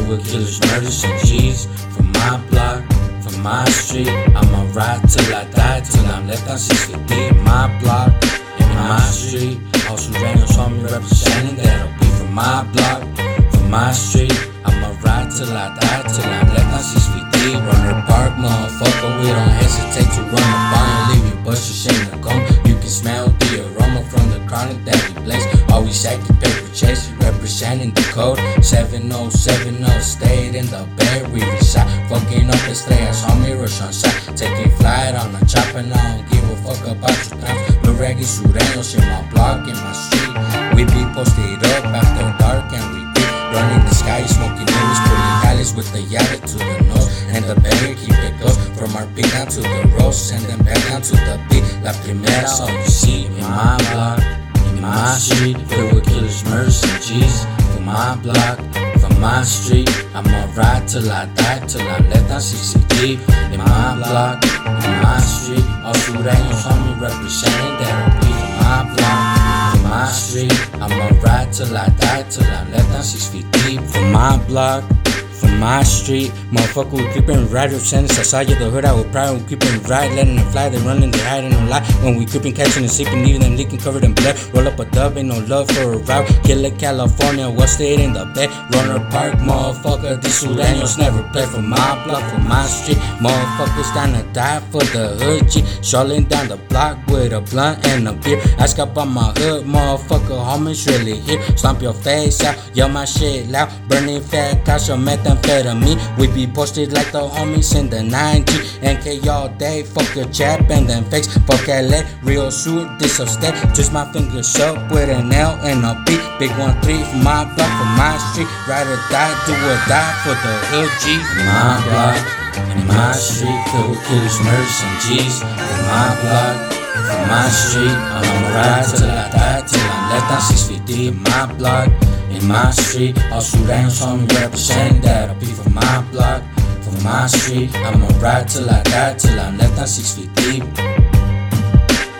filled with killers, murders, and G's. From my block, from my street, I'ma ride till I die, till I'm left on 6 feet deep. My block, in my street, all Sureños on me representing, that'll be from my block, from my street. I'ma ride till I die, till I'm left on 6 feet deep. Runner Park, motherfucker, we don't hesitate to run up on you, leave your bushes in the gum. You can smell the aroma from the chronic that we blaze. Always acting paper chase, representing the code 7070, stayed in the Bay, we reside. Fucking up estrellas, homie, rush on side. Taking flight on a chopper, and I don't give a fuck about your times. The reggae Sureños in my block, in my street. We be posted up after dark and we creep. Running the sky, smoking mirrors, pulling calice with the yada to the nose. And the barrier keep it close, from our beat down to the roast, and then back down to the beat. La primera, all you see in my block, in my street, filled with killers, murders, and G's. From my block, from my street, I'ma ride till I die, till I'm left on 60 deep. In my block, in my street, all Sureños on me representing, that'll be from my block, from my street. I'ma ride till I die, till I'm left on 6 feet deep. From my block, from my street, motherfucker, we creepin' right up sentence. I saw you the hood, I with pride. We creepin' right, letting them fly. They running, they hiding, no lie. When we creepin', catching and sleeping, leaving them leaking, covered in blood. Roll up a dub, ain't no love for a route. Killer California, what state in the Bay? Runner Park, motherfucker, these Sureños never play. From my block, from my street, motherfuckers down to die for the hood G. Strolling down the block with a blunt and a beer. Ask up on my hood, motherfucker, homies really here. Stomp your face out, yell my shit loud. Burning fat cash, methamphetamine. We be posted like the homies in the 9G. NK all day, fuck a jab and then fakes. Fuck LA, real suit, this a step. Twist my fingers up with an L and a B. Big 1-3 from my block, from my street. Ride or die, do or die for the hood G. My block, in my street, filled with killers, murders, and G's. In my block, from my street, I'ma ride till I die, till I'm left on 6 feet deep. My block, in my street, all Sureños on me representing, that'll be from my block, from my street. I'ma ride till I die, till I'm left on 6 feet deep.